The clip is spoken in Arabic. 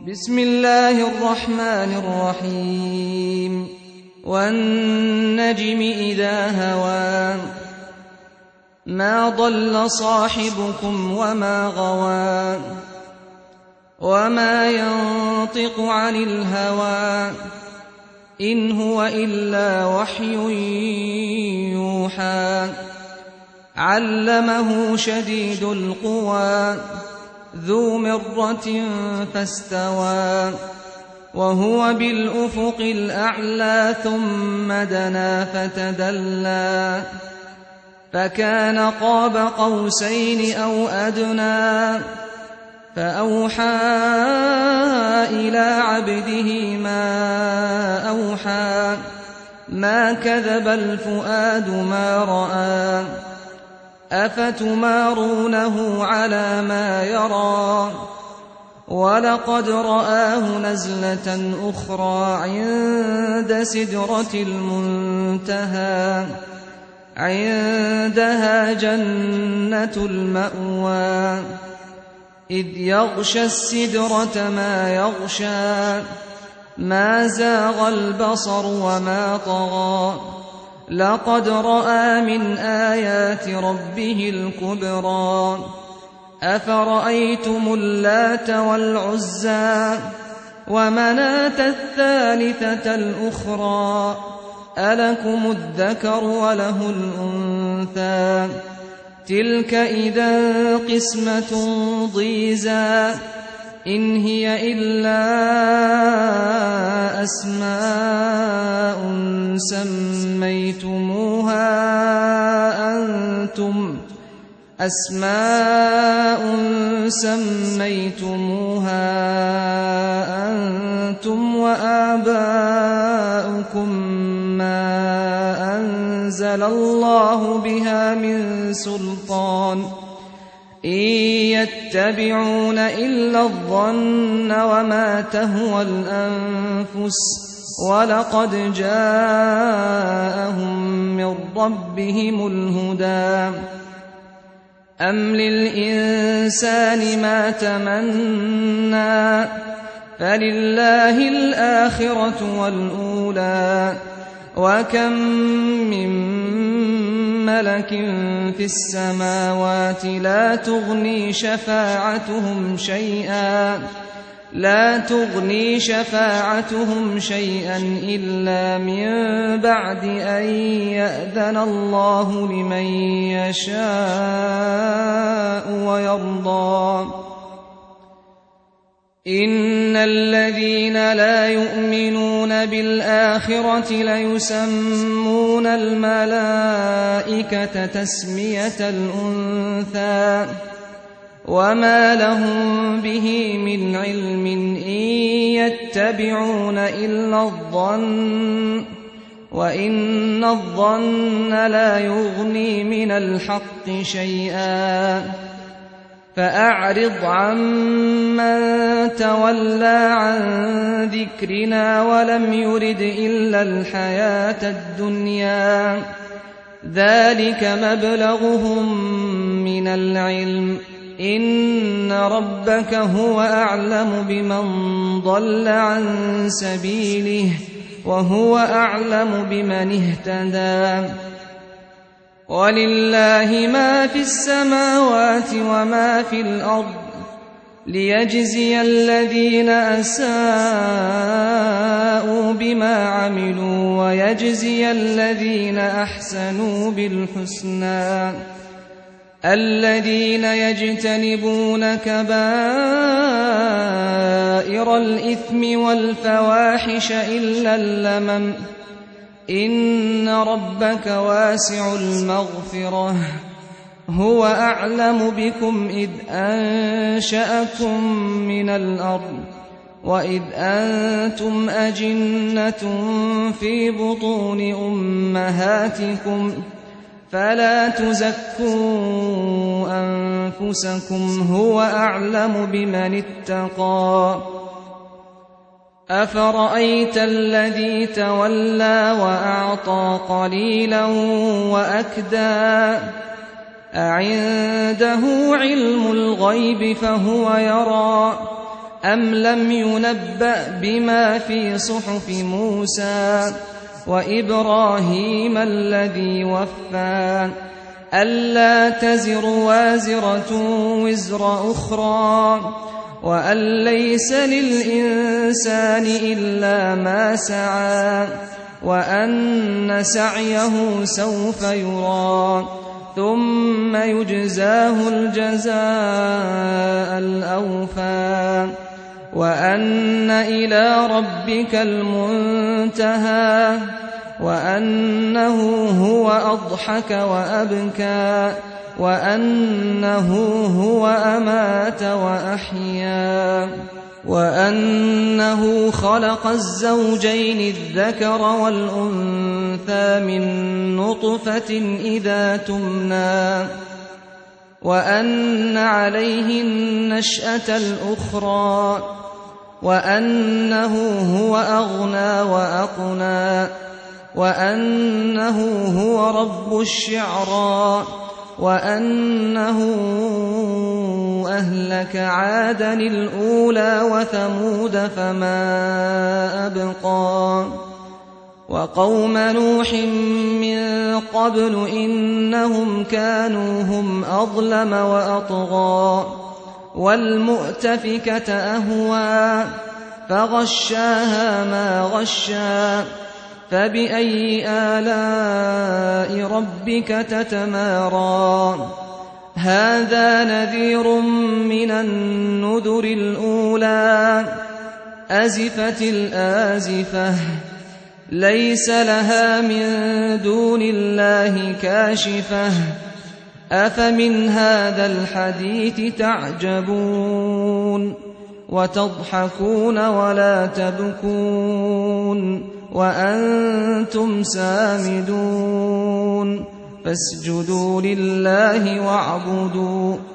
بسم الله الرحمن الرحيم والنجم إذا هوى ما ضل صاحبكم وما غوى وما ينطق عن الهوى إن هو إلا وحي يوحى علمه شديد القوى ذو مرة فاستوى وهو بالأفق الأعلى ثم دنا فتدلى فكان قاب قوسين أو أدنى فأوحى إلى عبده ما أوحى ما كذب الفؤاد ما رأى أفتمارونه على ما يرى ولقد رآه نزلة أخرى عند سدرة المنتهى عندها جنة المأوى إذ يغشى السدرة ما يغشى ما زاغ البصر وما طغى لقد رأى من آيات ربه الكبرى أفرأيتم اللات والعزى ومناة الثالثة الأخرى ألكم الذكر وله الأنثى تلك إذا قسمة ضيزى إن هي إلا أسماء سميتموها أنتم وآباؤكم ما أنزل الله بها من سلطان إن يتبعون إلا الظن وما تهوى الأنفس ولقد جاءهم من ربهم الهدى أم للإنسان ما تمنى فلله الآخرة والأولى وكم من ملك في السماوات لا تغني شفاعتهم شيئا إلا من بعد أن يأذن الله لمن يشاء ويرضى إن الذين لا يؤمنون بالآخرة ليسمون الملائكة تسمية الأنثى وما لهم به من علم إن يتبعون إلا الظن وإن الظن لا يغني من الحق شيئا فأعرض عمن تولى عن ذكرنا ولم يرد إلا الحياة الدنيا ذلك مبلغهم من العلم إن ربك هو أعلم بمن ضل عن سبيله وهو أعلم بمن اهتدى ولله ما في السماوات وما في الأرض ليجزي الذين أساءوا بما عملوا ويجزي الذين أحسنوا بالحسنى الذين يجتنبون كبائر الإثم والفواحش إلا اللمم إن ربك واسع المغفرة هو أعلم بكم إذ أنشأكم من الأرض وإذ أنتم أجنة في بطون أمهاتكم فلا تزكوا أنفسكم هو أعلم بمن اتقى أفرأيت الذي تولى وأعطى قليلا وأكدى أعنده علم الغيب فهو يرى أَمْ لَمْ يُنَبَّأْ بِمَا فِي صُحُفِ مُوسَىٰ وَإِبْرَاهِيمَ الَّذِي وَفَّىٰ أَلَّا تَزِرُ وَازِرَةٌ وِزْرَ أُخْرَىٰ وَأَن لَّيْسَ لِلْإِنسَانِ إِلَّا مَا سَعَىٰ وَأَنَّ سَعْيَهُ سَوْفَ يُرَىٰ ثُمَّ يُجْزَاهُ الْجَزَاءَ الْأَوْفَىٰ وَأَنَّ إِلَىٰ رَبِّكَ الْمُنتَهَىٰ وَأَنَّهُ هُوَ أَضْحَكَ وَأَبْكَىٰ وَأَنَّهُ هُوَ أَمَاتَ وَأَحْيَا وَأَنَّهُ خَلَقَ الزَّوْجَيْنِ الذَّكَرَ وَالْأُنثَىٰ مِن نُّطْفَةٍ إِذَا تُمْنَىٰ وَأَنَّ عَلَيْهِ النَّشْأَةَ الْأُخْرَىٰ وَأَنَّهُ هُوَ أَغْنَىٰ وَأَقْنَىٰ وَأَنَّهُ هُوَ رَبُّ الشِّعْرَىٰ وَأَنَّهُ أَهْلَكَ عَادًا الْأُولَىٰ وَثَمُودَ فَمَا أَبْقَىٰ وَقَوْمَ نُوحٍ مِّن قَبْلُ إِنَّهُمْ كَانُوا هُمْ أَظْلَمَ وَأَطْغَىٰ وَالْمُؤْتَفِكَةَ أَهْوَىٰ فَغَشَّاهَا مَا غَشَّىٰ فَبِأَيِّ آلَاءِ رَبِّكَ تَتَمَارَىٰ هَٰذَا نَذِيرٌ مِّنَ النُّذُرِ الْأُولَىٰ أَزِفَتِ الْآزِفَةُ لَيْسَ لَهَا مِن دُونِ اللَّهِ كَاشِفَةٌ أَفَمِنْ هَٰذَا الْحَدِيثِ تَعْجَبُونَ وَتَضْحَكُونَ وَلَا تَبْكُونَ وَأَنتُمْ سَامِدُونَ فَاسْجُدُوا لِلَّهِ وَاعْبُدُوا